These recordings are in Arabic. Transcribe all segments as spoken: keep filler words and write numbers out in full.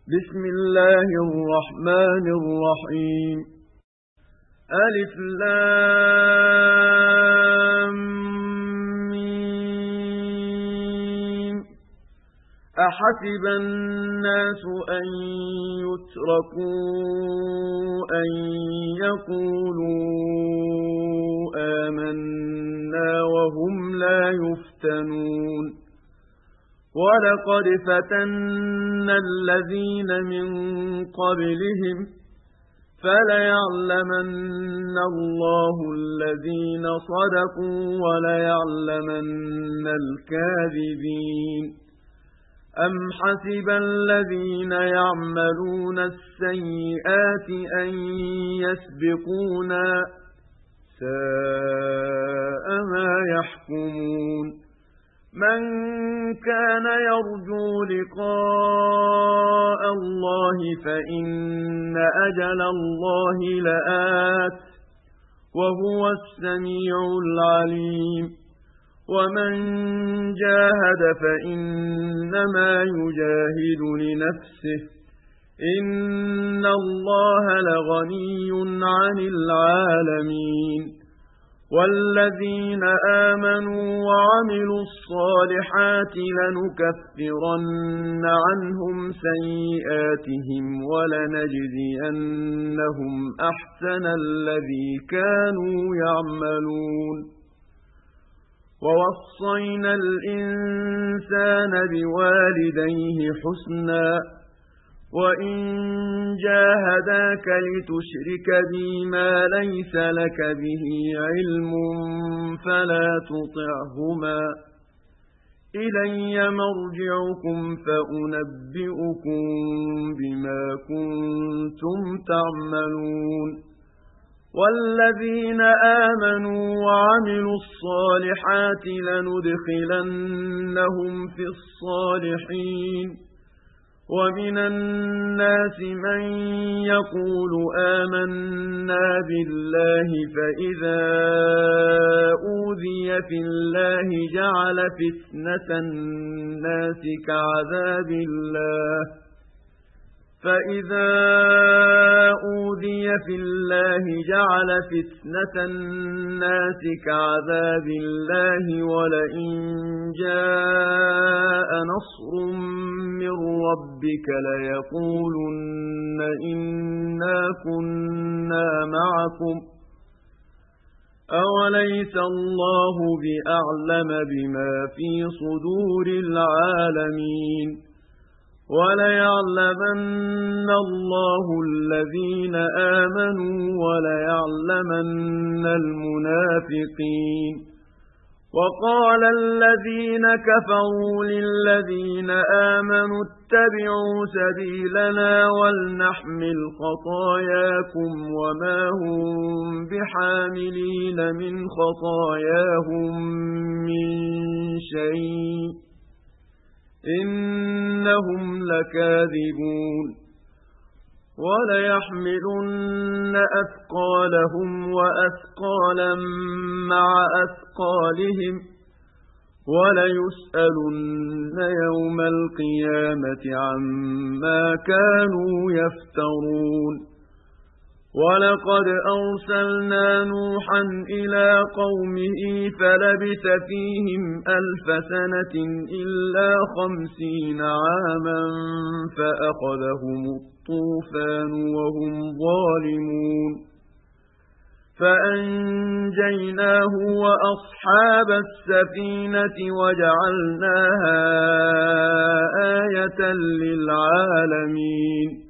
بسم الله الرحمن الرحيم. ألف لام ميم. أحسب الناس أن يتركوا أن يقولوا آمنا وهم لا يفتنون. وَلَقَدْ فَتَنَّا الَّذِينَ مِن قَبْلِهِمْ فَلَيَعْلَمَنَّ اللَّهُ الَّذِينَ صَدَقُوا وَلَيَعْلَمَنَّ الْكَاذِبِينَ. أَمْ حَسِبَ الَّذِينَ يَعْمَلُونَ السَّيِّئَاتِ أَن يَسْبِقُونَا سَاءَ مَا يَحْكُمُونَ. من كان يرجو لقاء الله فإن أجل الله لآت وهو السميع العليم. ومن جاهد فإنما يجاهد لنفسه إن الله لغني عن العالمين. والذين آمنوا وعملوا الصالحات لنكفرن عنهم سيئاتهم ولنجزينهم أحسن الذي كانوا يعملون. ووصينا الإنسان بوالديه حسنا وإن جاهداك لتشرك بي ما ليس لك به علم فلا تطعهما إلي مرجعكم فأنبئكم بما كنتم تعملون. والذين آمنوا وعملوا الصالحات لندخلنهم في الصالحين. ومن الناس من يقول آمنا بالله فإذا أوذي في الله جعل فتنة الناس كعذاب الله فإذا أوذي في الله جعل فتنة الناس كعذاب الله ولئن جاء نصر من ربك ليقولن إنا كنا معكم أوليس الله بأعلم بما في صدور العالمين. وليعلمن الله الذين آمنوا وليعلمن المنافقين. وقال الذين كفروا للذين آمنوا اتبعوا سبيلنا ولنحمل خطاياكم وما هم بحاملين من خطاياهم من شيء إنهم لكاذبون. وليحملن أثقالهم وأثقالا مع أثقالهم وليسألن يوم القيامة عما كانوا يفترون. ولقد أرسلنا نوحا إلى قومه فلبث فيهم ألف سنة إلا خمسين عاما فأخذهم الطوفان وهم ظالمون فأنجيناه وأصحاب السفينة وجعلناها آية للعالمين.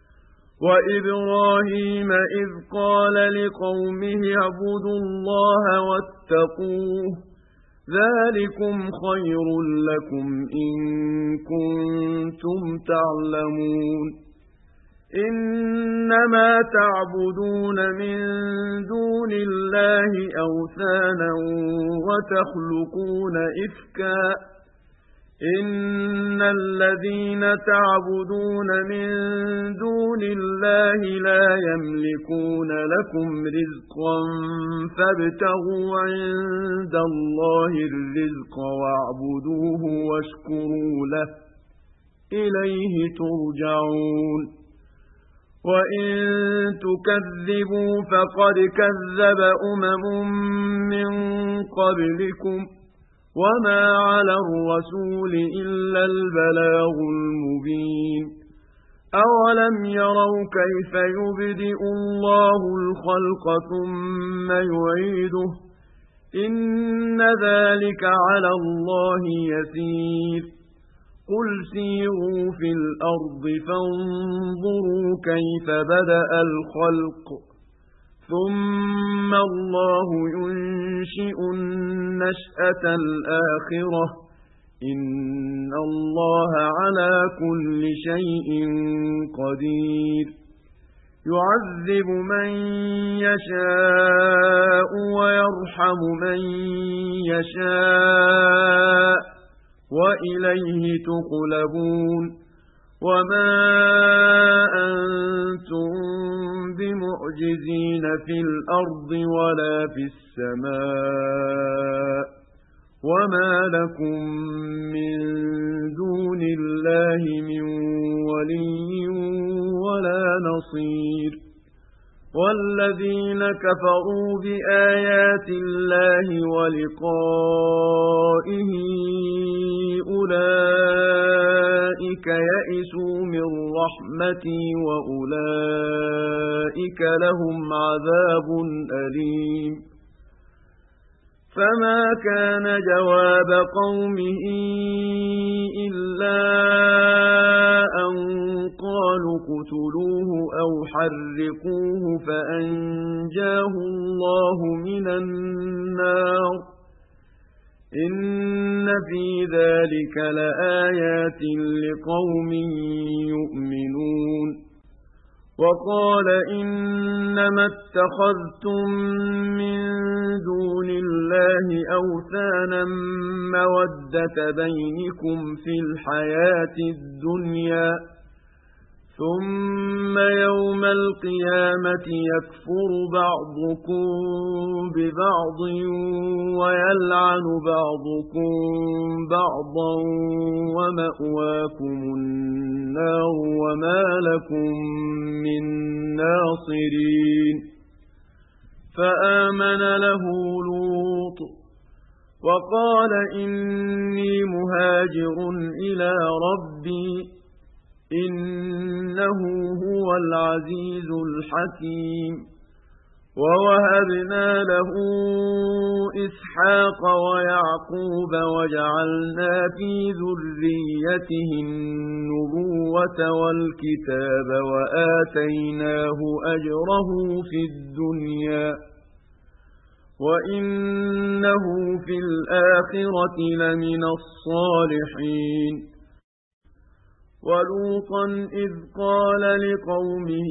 وإبراهيم إذ قال لقومه اعبدوا الله واتقوه ذلكم خير لكم إن كنتم تعلمون. إنما تعبدون من دون الله أوثانا وتخلقون إفكا إن الذين تعبدون من دون الله لا يملكون لكم رزقا فابتغوا عند الله الرزق واعبدوه واشكروا له إليه ترجعون وإن تكذبوا فقد كذب أمم من قبلكم وما على الرسول إلا البلاغ المبين أولم يروا كيف يبدئ الله الخلق ثم يعيده إن ذلك على الله يسير قل سيروا في الأرض فانظروا كيف بدأ الخلق ثم الله ينشئ النشأة الآخرة إن الله على كل شيء قدير يعذب من يشاء ويرحم من يشاء وإليه تقلبون وما أنتم بمعجزين في الأرض ولا في السماء وما لكم من دون الله من ولي ولا نصير والذين كفروا بآيات الله ولقائه أولئك يئسوا من رحمتي وأولئك لهم عذاب أليم فما كان جواب قومه إلا أن قالوا اقتلوه أو حرقوه فأنجاه الله من النار إن في ذلك لآيات لقوم يؤمنون وقال إنما اتخذتم من دون الله أوثانا مودة بينكم في الحياة الدنيا ثم يوم القيامة يكفر بعضكم ببعض ويلعن بعضكم بعضا ومأواكم النار وما لكم من ناصرين فآمن له لوط وقال إني مهاجر إلى ربي إنه هو العزيز الحكيم ووهبنا له إسحاق ويعقوب وجعلنا في ذريته النبوة والكتاب وآتيناه أجره في الدنيا وإنه في الآخرة لمن الصالحين ولوطا إذ قال لقومه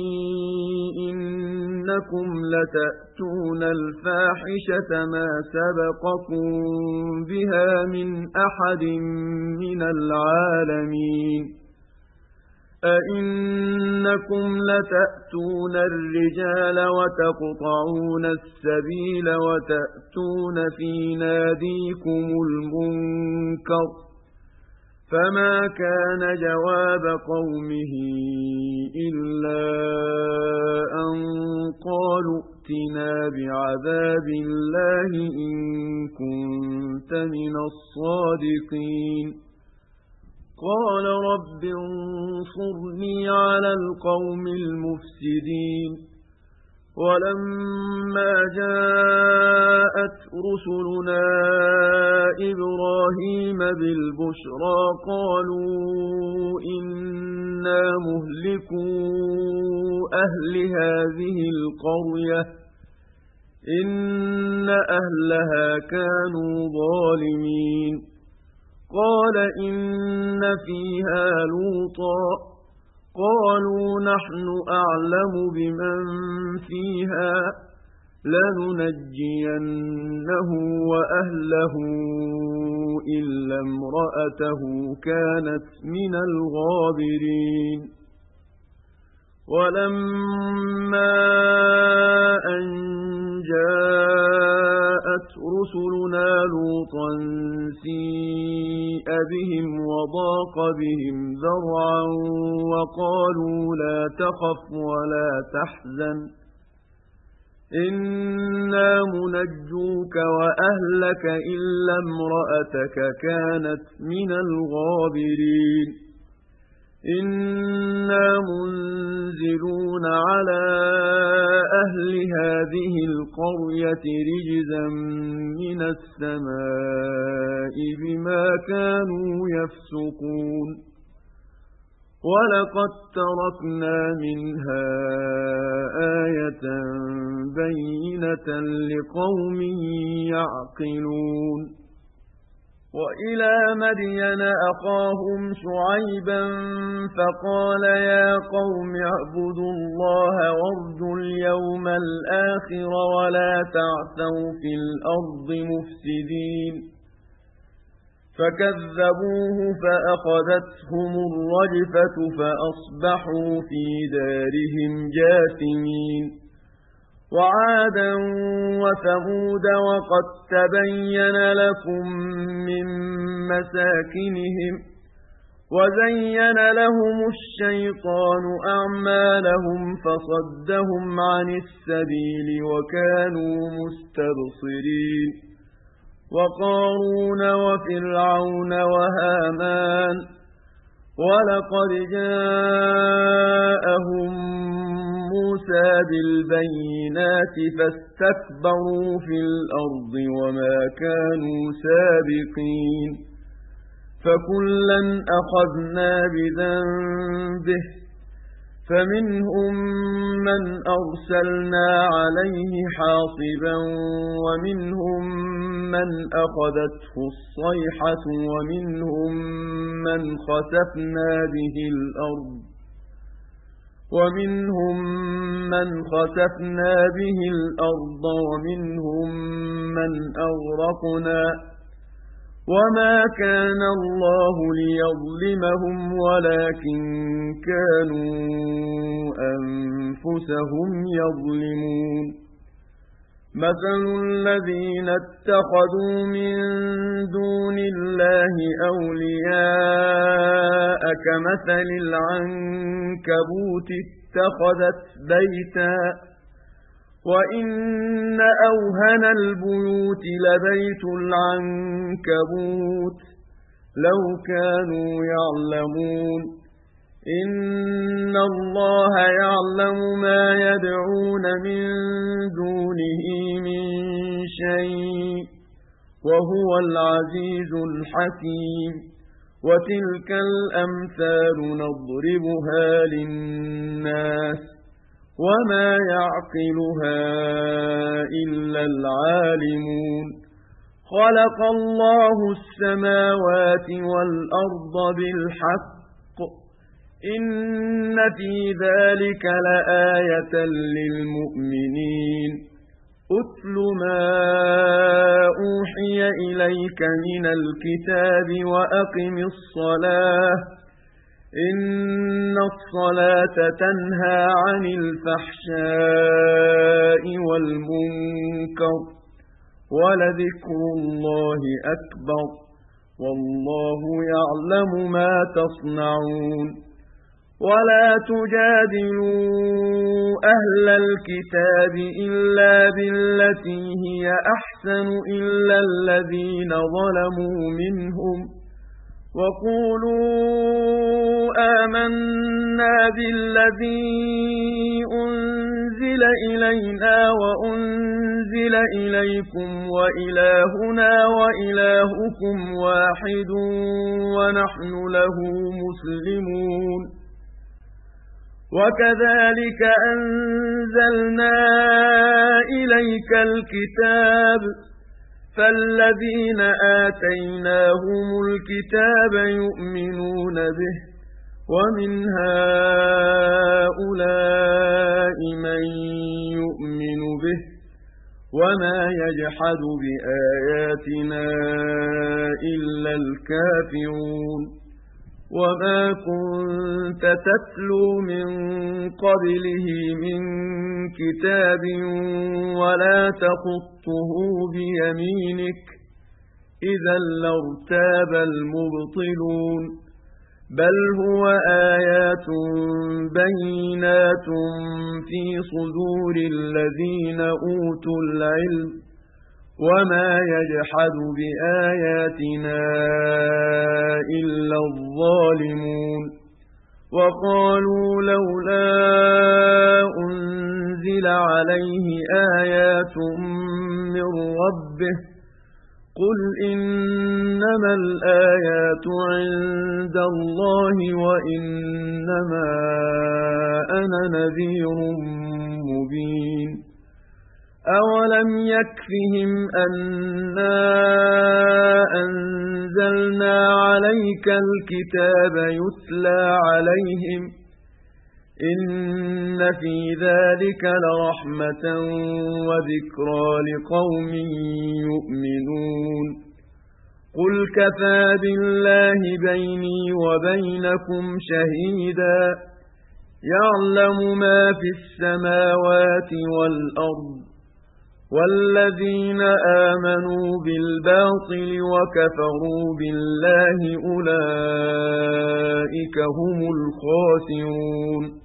إنكم لتأتون الفاحشة ما سبقكم بها من أحد من العالمين أئنكم لتأتون الرجال وتقطعون السبيل وتأتون في ناديكم المنكر فما كان جواب قومه إلا أن قالوا ائتنا بعذاب الله إن كنت من الصادقين قال رب انصرني على القوم المفسدين ولما جاءت رسلنا إبراهيم بالبشرى قالوا إنا مهلكو أهل هذه القرية إن أهلها كانوا ظالمين قال إن فيها لوطا قالوا نحن أعلم بمن فيها لننجينه وأهله إلا امرأته كانت من الغابرين ولما أن جاء جاءت رسلنا لوطا سيء بهم وضاق بهم ذرعا وقالوا لا تخف ولا تحزن إنا منجوك وأهلك إلا امرأتك كانت من الغابرين إنا منزلون على أهل هذه القرية رجزا من السماء بما كانوا يفسقون ولقد تركنا منها آية بينة لقوم يعقلون وإلى مدين أخاهم شعيبا فقال يا قوم اعبدوا الله وارجوا اليوم الآخر ولا تعثوا في الأرض مفسدين فكذبوه فأخذتهم الرجفة فأصبحوا في دارهم جاثمين وعادا وثمود وقد تبين لكم من مساكنهم وزين لهم الشيطان أعمالهم فصدهم عن السبيل وكانوا مستبصرين وقارون وفرعون وهامان ولقد جاءهم موسى بالبينات فاستكبروا في الأرض وما كانوا سابقين فكلا أخذنا بذنبه فمنهم من أرسلنا عليه حاصبا ومنهم من أخذته الصيحة ومنهم من خسفنا به الأرض ومنهم من خسفنا به الأرض ومنهم من أغرقنا وما كان الله ليظلمهم ولكن كانوا أنفسهم يظلمون مثل الذين اتخذوا من دون الله أولياء كمثل العنكبوت اتخذت بيتا وإن أوهن البيوت لبيت العنكبوت لو كانوا يعلمون إن الله يعلم ما يدعون من دونه من شيء وهو العزيز الحكيم وتلك الأمثال نضربها للناس وما يعقلها إلا العالمون خلق الله السماوات والأرض بالحق إن في ذلك لآية للمؤمنين أتل ما أوحي إليك من الكتاب وأقم الصلاة إن الصلاة تنهى عن الفحشاء والمنكر ولذكر الله أكبر والله يعلم ما تصنعون ولا تجادلوا أهل الكتاب إلا بالتي هي أحسن إلا الذين ظلموا منهم وقولوا آمنا بالذي أنزل إلينا وأنزل إليكم وإلهنا وإلهكم واحد ونحن له مسلمون وكذلك أنزلنا إليك الكتاب فالذين آتيناهم الكتاب يؤمنون به ومن هؤلاء من يؤمن به وما يجحد بآياتنا إلا الكافرون وما كنت تتلو من قبله من كتاب ولا تخطه بيمينك إذا لارتاب المبطلون بل هو آيات بينات في صدور الذين أوتوا العلم وما يجحد بآياتنا إلا الظالمون وقالوا لولا أنزل عليه آيات من ربه قل إنما الآيات عند الله وإنما أنا نذير مبين أولم يكفهم أنا أنزلنا عليك الكتاب يتلى عليهم إن في ذلك لرحمة وذكرى لقوم يؤمنون قل كفى بالله بيني وبينكم شهيدا يعلم ما في السماوات والأرض والذين آمنوا بالباطل وكفروا بالله أولئك هم الخاسرون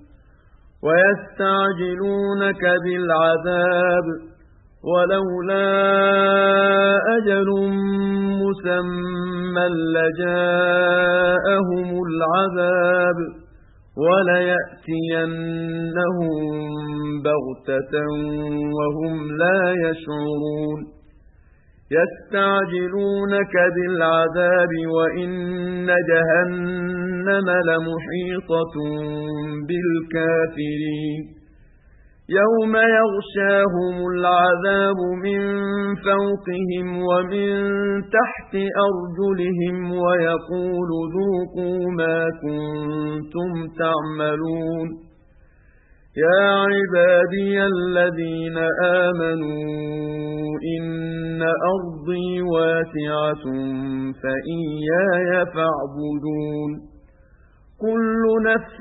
ويستعجلونك بالعذاب ولولا أجل مسمى لجاءهم العذاب وليأتينهم بغتة وهم لا يشعرون يستعجلونك بالعذاب وإن جهنم لمحيطة بالكافرين يوم يغشاهم العذاب من فوقهم ومن تحت أرجلهم ويقول ذوقوا ما كنتم تعملون يا عبادي الذين آمنوا إن أرضي واسعة فإياي فاعبدون كل نفس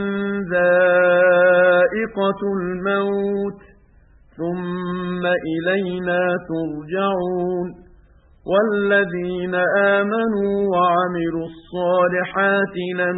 ذائقة الموت ثم إلينا ترجعون والذين آمنوا وعملوا الصالحات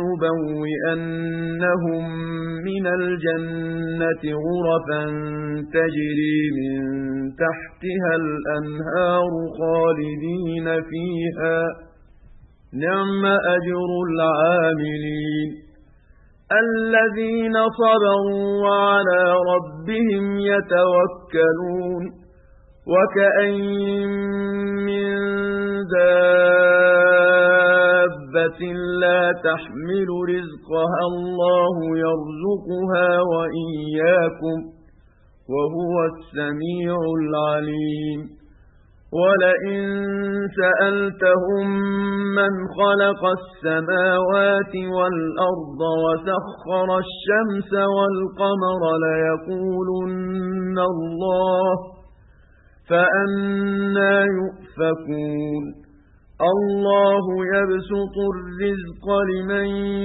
لنبوئنهم من الجنة غرفا تجري من تحتها الأنهار خالدين فيها نعم أجر العاملين الذين صبروا وعلى ربهم يتوكلون وكأين من دابة لا تحمل رزقها الله يرزقها وإياكم وهو السميع العليم ولئن سألتهم من خلق السماوات والأرض وسخر الشمس والقمر ليقولن الله فأنى يؤفكون الله يبسط الرزق لمن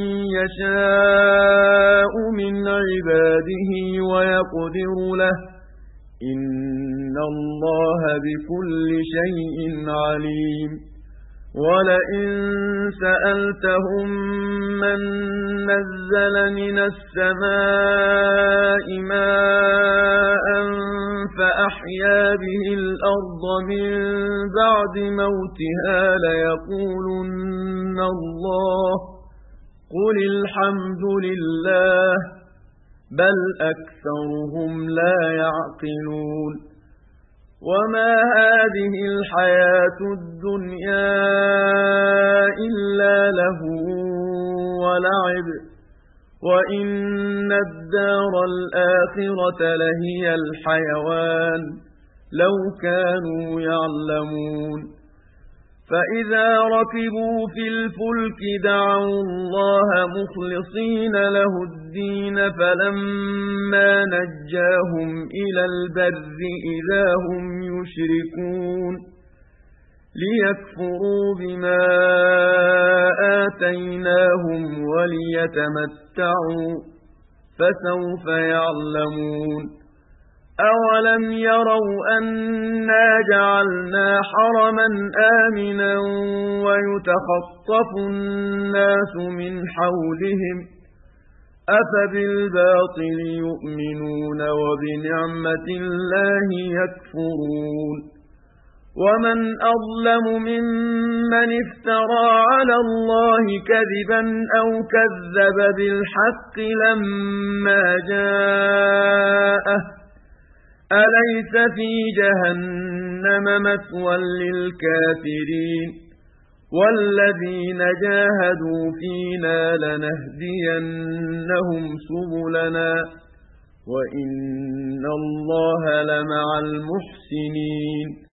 يشاء من عباده ويقدر له إن الله بكل شيء عليم ولئن سألتهم من نزل من السماء ماء فأحيا به الأرض من بعد موتها ليقولن الله قل الحمد لله بل أكثرهم لا يعقلون وما هذه الحياة الدنيا إلا لهو ولعب وإن الدار الآخرة لهي الحيوان لو كانوا يعلمون فإذا ركبوا في الفلك دعوا الله مخلصين له الدين فلما نجاهم إلى البر إذا هم يشركون ليكفروا بما آتيناهم وليتمتعوا فسوف يعلمون أولم يروا أنا جعلنا حرما آمنا ويتخطف الناس من حولهم أفبالباطل يؤمنون وبنعمة الله يكفرون ومن أظلم ممن افترى على الله كذبا أو كذب بالحق لما جاءه أليس في جهنم مثوى للكافرين والذين جاهدوا فينا لنهدينهم سبلنا وإن الله لمع المحسنين